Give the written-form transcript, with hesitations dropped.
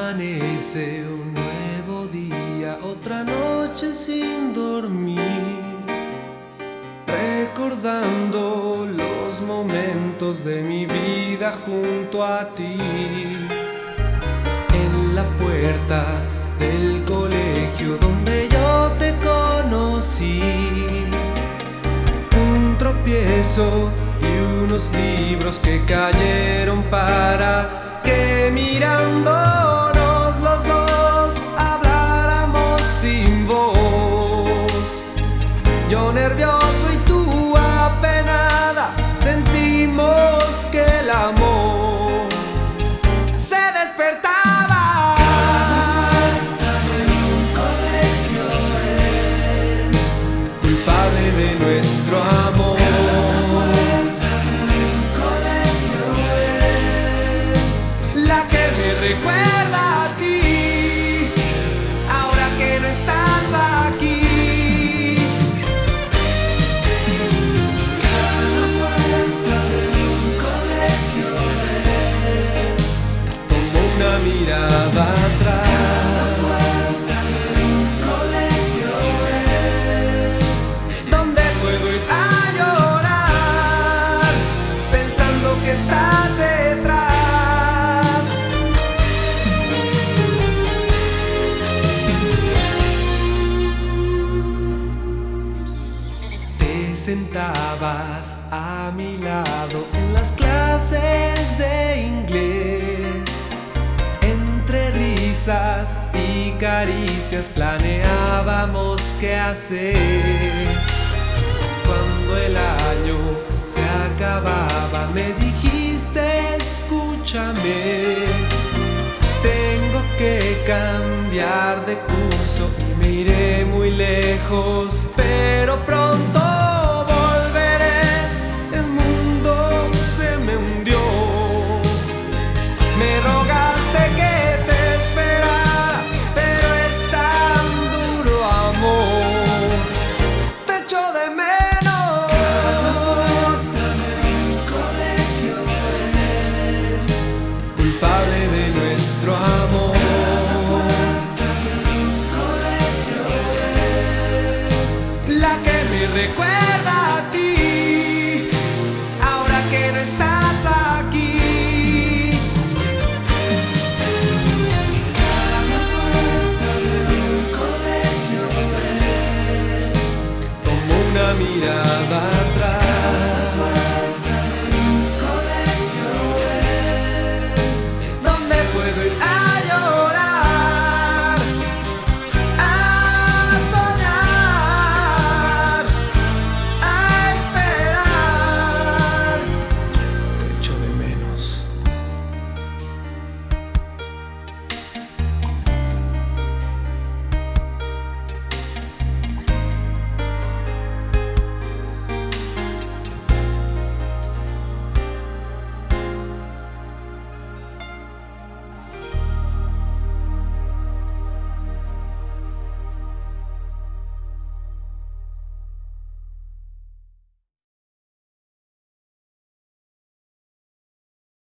Amanece un nuevo día, otra noche sin dormir, recordando los momentos de mi vida junto a ti. En la puerta del colegio donde yo te conocí, un tropiezo y unos libros que cayeron para que mirándonos los dos habláramos sin voz. Yo nervioso y tú apenada, sentimos que el amor se despertaba. Cada puerta de un colegio es culpable de nuestro amor. Recuerda a ti, ahora que no estás aquí. Cada puerta de un colegio es como una mirada atrás. Cada puerta de un colegio es donde puedo ir a llorar pensando que estás detrás. Sentabas a mi lado en las clases de inglés. Entre risas y caricias planeábamos qué hacer. Cuando el año se acababa me dijiste: escúchame, tengo que cambiar de curso y me iré muy lejos, pero pronto culpable de nuestro amor. La que me recuerda